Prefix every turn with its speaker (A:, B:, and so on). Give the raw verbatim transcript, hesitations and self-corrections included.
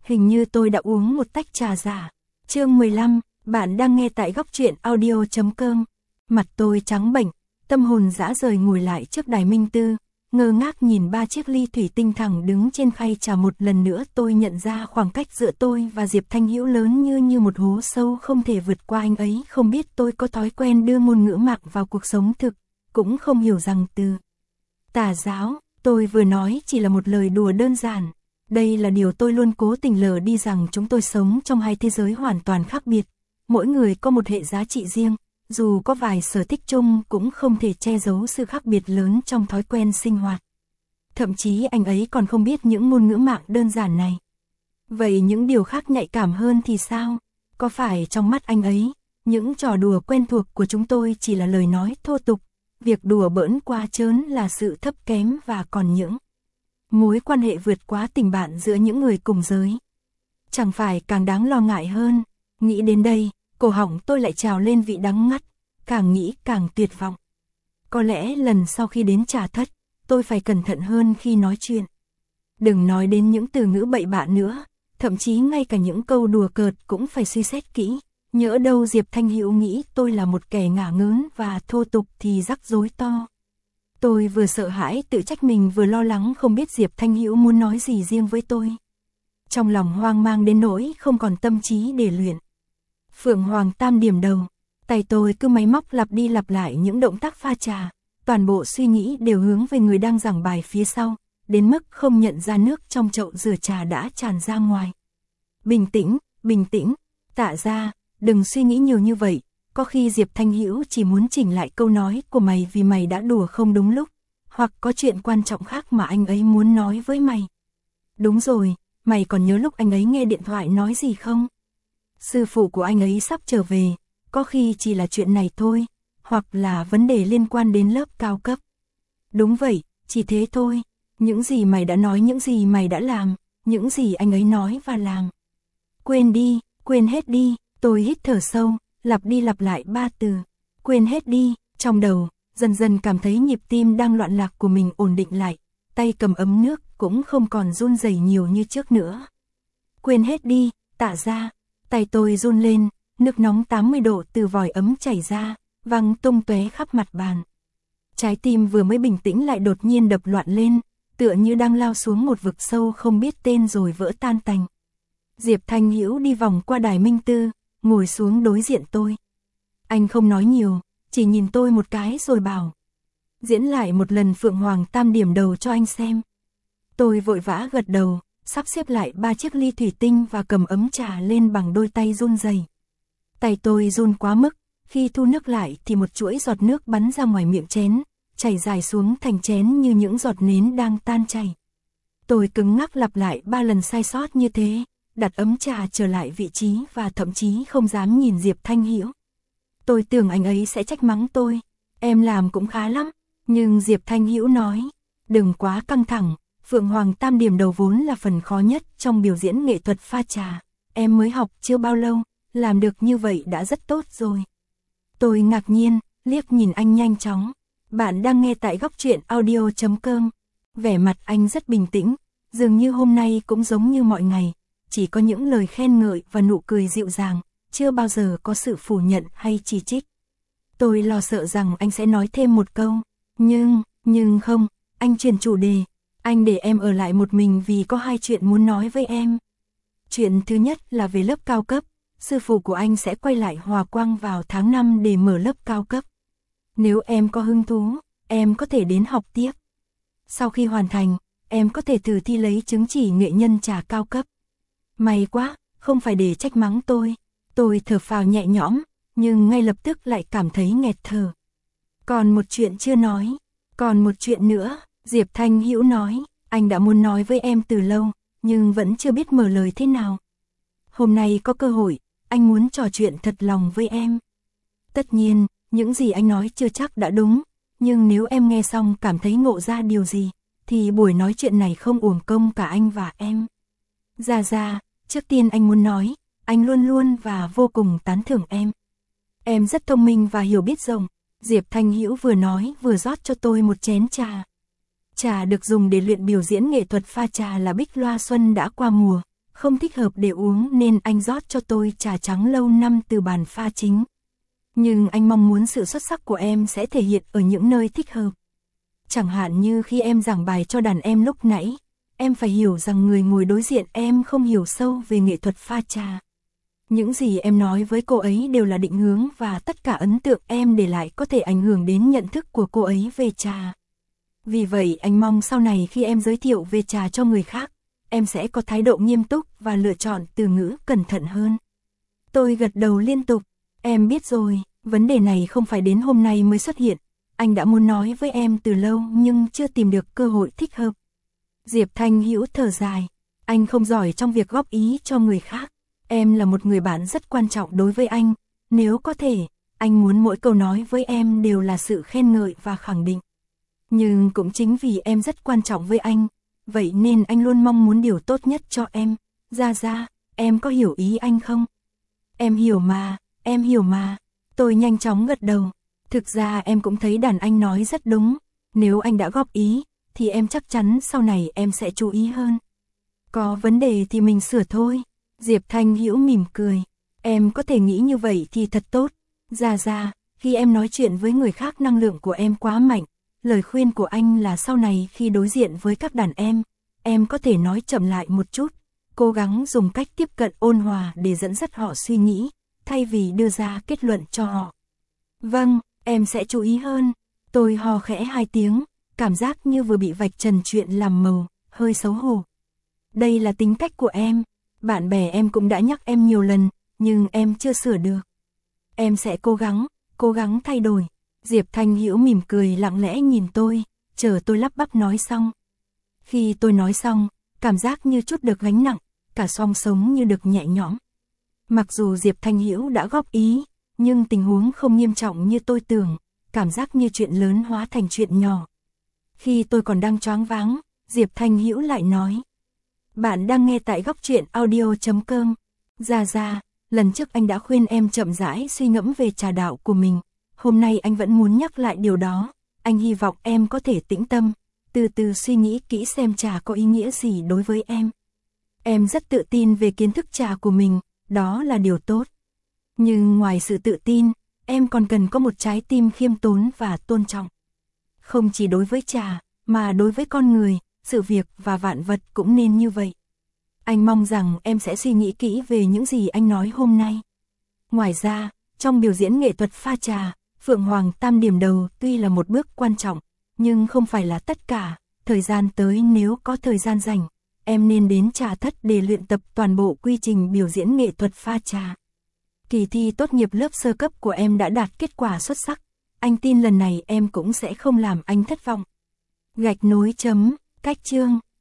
A: hình như tôi đã uống một tách trà giả. Chương mười lăm, bạn đang nghe tại góc truyện audio chấm com. Mặt tôi trắng bệch, tâm hồn dã rời ngồi lại trước đài minh tư, ngơ ngác nhìn ba chiếc ly thủy tinh thẳng đứng trên khay trà. Một lần nữa tôi nhận ra khoảng cách giữa tôi và Diệp Thanh Hữu lớn như như một hố sâu không thể vượt qua. Anh ấy không biết tôi có thói quen đưa ngôn ngữ mạc vào cuộc sống thực, cũng không hiểu rằng từ tà giáo, tôi vừa nói chỉ là một lời đùa đơn giản. Đây là điều tôi luôn cố tình lờ đi, rằng chúng tôi sống trong hai thế giới hoàn toàn khác biệt. Mỗi người có một hệ giá trị riêng, dù có vài sở thích chung cũng không thể che giấu sự khác biệt lớn trong thói quen sinh hoạt. Thậm chí anh ấy còn không biết những ngôn ngữ mạng đơn giản này. Vậy những điều khác nhạy cảm hơn thì sao? Có phải trong mắt anh ấy, những trò đùa quen thuộc của chúng tôi chỉ là lời nói thô tục, việc đùa bỡn qua trớn là sự thấp kém, và còn những mối quan hệ vượt quá tình bạn giữa những người cùng giới chẳng phải càng đáng lo ngại hơn? Nghĩ đến đây, cổ họng tôi lại trào lên vị đắng ngắt, càng nghĩ càng tuyệt vọng. Có lẽ lần sau khi đến trà thất, tôi phải cẩn thận hơn khi nói chuyện. Đừng nói đến những từ ngữ bậy bạ nữa, thậm chí ngay cả những câu đùa cợt cũng phải suy xét kỹ. Nhỡ đâu Diệp Thanh Hữu nghĩ tôi là một kẻ ngả ngớn và thô tục thì rắc rối to. Tôi vừa sợ hãi tự trách mình, vừa lo lắng không biết Diệp Thanh Hữu muốn nói gì riêng với tôi. Trong lòng hoang mang đến nỗi không còn tâm trí để luyện. Phượng Hoàng Tam điểm đầu, tay tôi cứ máy móc lặp đi lặp lại những động tác pha trà, toàn bộ suy nghĩ đều hướng về người đang giảng bài phía sau, đến mức không nhận ra nước trong chậu rửa trà đã tràn ra ngoài. Bình tĩnh, bình tĩnh, Tạ Gia, đừng suy nghĩ nhiều như vậy, có khi Diệp Thanh Hữu chỉ muốn chỉnh lại câu nói của mày vì mày đã đùa không đúng lúc, hoặc có chuyện quan trọng khác mà anh ấy muốn nói với mày. Đúng rồi, mày còn nhớ lúc anh ấy nghe điện thoại nói gì không? Sư phụ của anh ấy sắp trở về, có khi chỉ là chuyện này thôi, hoặc là vấn đề liên quan đến lớp cao cấp. Đúng vậy, chỉ thế thôi, những gì mày đã nói, những gì mày đã làm, những gì anh ấy nói và làm. Quên đi, quên hết đi, tôi hít thở sâu, lặp đi lặp lại ba từ, quên hết đi, trong đầu, dần dần cảm thấy nhịp tim đang loạn lạc của mình ổn định lại, tay cầm ấm nước cũng không còn run rẩy nhiều như trước nữa. Quên hết đi, Tạ Gia, tay tôi run lên, nước nóng tám mươi độ từ vòi ấm chảy ra, văng tung tóe khắp mặt bàn. Trái tim vừa mới bình tĩnh lại đột nhiên đập loạn lên, tựa như đang lao xuống một vực sâu không biết tên rồi vỡ tan tành. Diệp Thanh Hữu đi vòng qua đài minh tư, ngồi xuống đối diện tôi. Anh không nói nhiều, chỉ nhìn tôi một cái rồi bảo: diễn lại một lần Phượng Hoàng Tam điểm đầu cho anh xem. Tôi vội vã gật đầu, sắp xếp lại ba chiếc ly thủy tinh và cầm ấm trà lên bằng đôi tay run rẩy. Tay tôi run quá mức, khi thu nước lại thì một chuỗi giọt nước bắn ra ngoài miệng chén, chảy dài xuống thành chén như những giọt nến đang tan chảy. Tôi cứng ngắc lặp lại ba lần sai sót như thế, đặt ấm trà trở lại vị trí và thậm chí không dám nhìn Diệp Thanh Hữu. Tôi tưởng anh ấy sẽ trách mắng tôi, em làm cũng khá lắm, nhưng Diệp Thanh Hữu nói, đừng quá căng thẳng, Phượng Hoàng Tam điểm đầu vốn là phần khó nhất trong biểu diễn nghệ thuật pha trà, em mới học chưa bao lâu, làm được như vậy đã rất tốt rồi. Tôi ngạc nhiên, liếc nhìn anh nhanh chóng. Bạn đang nghe tại góc truyện audio chấm com. Vẻ mặt anh rất bình tĩnh, dường như hôm nay cũng giống như mọi ngày, chỉ có những lời khen ngợi và nụ cười dịu dàng, chưa bao giờ có sự phủ nhận hay chỉ trích. Tôi lo sợ rằng anh sẽ nói thêm một câu, nhưng, nhưng không, anh chuyển chủ đề, anh để em ở lại một mình vì có hai chuyện muốn nói với em. Chuyện thứ nhất là về lớp cao cấp, sư phụ của anh sẽ quay lại Hòa Quang vào tháng năm để mở lớp cao cấp. Nếu em có hứng thú, em có thể đến học tiếp. Sau khi hoàn thành, em có thể thử thi lấy chứng chỉ nghệ nhân trà cao cấp. May quá, không phải để trách mắng tôi. Tôi thở phào nhẹ nhõm, nhưng ngay lập tức lại cảm thấy nghẹt thở. Còn một chuyện chưa nói, còn một chuyện nữa, Diệp Thanh Hữu nói, anh đã muốn nói với em từ lâu, nhưng vẫn chưa biết mở lời thế nào. Hôm nay có cơ hội, anh muốn trò chuyện thật lòng với em. Tất nhiên, những gì anh nói chưa chắc đã đúng, nhưng nếu em nghe xong cảm thấy ngộ ra điều gì, thì buổi nói chuyện này không uổng công cả anh và em. Gia Gia, trước tiên anh muốn nói, anh luôn luôn và vô cùng tán thưởng em. Em rất thông minh và hiểu biết rộng. Diệp Thanh Hữu vừa nói vừa rót cho tôi một chén trà. Trà được dùng để luyện biểu diễn nghệ thuật pha trà là Bích Loa Xuân đã qua mùa, không thích hợp để uống nên anh rót cho tôi trà trắng lâu năm từ bàn pha chính. Nhưng anh mong muốn sự xuất sắc của em sẽ thể hiện ở những nơi thích hợp. Chẳng hạn như khi em giảng bài cho đàn em lúc nãy, em phải hiểu rằng người ngồi đối diện em không hiểu sâu về nghệ thuật pha trà. Những gì em nói với cô ấy đều là định hướng và tất cả ấn tượng em để lại có thể ảnh hưởng đến nhận thức của cô ấy về trà. Vì vậy anh mong sau này khi em giới thiệu về trà cho người khác, em sẽ có thái độ nghiêm túc và lựa chọn từ ngữ cẩn thận hơn. Tôi gật đầu liên tục, em biết rồi, vấn đề này không phải đến hôm nay mới xuất hiện. Anh đã muốn nói với em từ lâu nhưng chưa tìm được cơ hội thích hợp. Diệp Thanh Hữu thở dài, anh không giỏi trong việc góp ý cho người khác. Em là một người bạn rất quan trọng đối với anh, nếu có thể, anh muốn mỗi câu nói với em đều là sự khen ngợi và khẳng định. Nhưng cũng chính vì em rất quan trọng với anh, vậy nên anh luôn mong muốn điều tốt nhất cho em. Gia Gia, em có hiểu ý anh không? Em hiểu mà, em hiểu mà. Tôi nhanh chóng gật đầu. Thực ra em cũng thấy đàn anh nói rất đúng, nếu anh đã góp ý, thì em chắc chắn sau này em sẽ chú ý hơn. Có vấn đề thì mình sửa thôi. Diệp Thanh Hữu mỉm cười, em có thể nghĩ như vậy thì thật tốt. Gia Gia, khi em nói chuyện với người khác năng lượng của em quá mạnh, lời khuyên của anh là sau này khi đối diện với các đàn em, em có thể nói chậm lại một chút, cố gắng dùng cách tiếp cận ôn hòa để dẫn dắt họ suy nghĩ, thay vì đưa ra kết luận cho họ. Vâng, em sẽ chú ý hơn. Tôi hò khẽ hai tiếng, cảm giác như vừa bị vạch trần chuyện làm màu, hơi xấu hổ. Đây là tính cách của em, bạn bè em cũng đã nhắc em nhiều lần, nhưng em chưa sửa được. Em sẽ cố gắng, cố gắng thay đổi. Diệp Thanh Hữu mỉm cười lặng lẽ nhìn tôi, chờ tôi lắp bắp nói xong. Khi tôi nói xong, cảm giác như chút được gánh nặng, cả xong sống như được nhẹ nhõm. Mặc dù Diệp Thanh Hữu đã góp ý, nhưng tình huống không nghiêm trọng như tôi tưởng, cảm giác như chuyện lớn hóa thành chuyện nhỏ. Khi tôi còn đang choáng váng, Diệp Thanh Hữu lại nói. Bạn đang nghe tại góc truyện audio chấm com. Gia Gia, lần trước anh đã khuyên em chậm rãi suy ngẫm về trà đạo của mình. Hôm nay anh vẫn muốn nhắc lại điều đó. Anh hy vọng em có thể tĩnh tâm, từ từ suy nghĩ kỹ xem trà có ý nghĩa gì đối với em. Em rất tự tin về kiến thức trà của mình, đó là điều tốt. Nhưng ngoài sự tự tin, em còn cần có một trái tim khiêm tốn và tôn trọng. Không chỉ đối với trà, mà đối với con người, sự việc và vạn vật cũng nên như vậy. Anh mong rằng em sẽ suy nghĩ kỹ về những gì anh nói hôm nay. Ngoài ra, trong biểu diễn nghệ thuật pha trà, Phượng Hoàng Tam điểm đầu tuy là một bước quan trọng, nhưng không phải là tất cả. Thời gian tới nếu có thời gian rảnh, em nên đến trà thất để luyện tập toàn bộ quy trình biểu diễn nghệ thuật pha trà. Kỳ thi tốt nghiệp lớp sơ cấp của em đã đạt kết quả xuất sắc. Anh tin lần này em cũng sẽ không làm anh thất vọng. Gạch nối chấm, cách chương.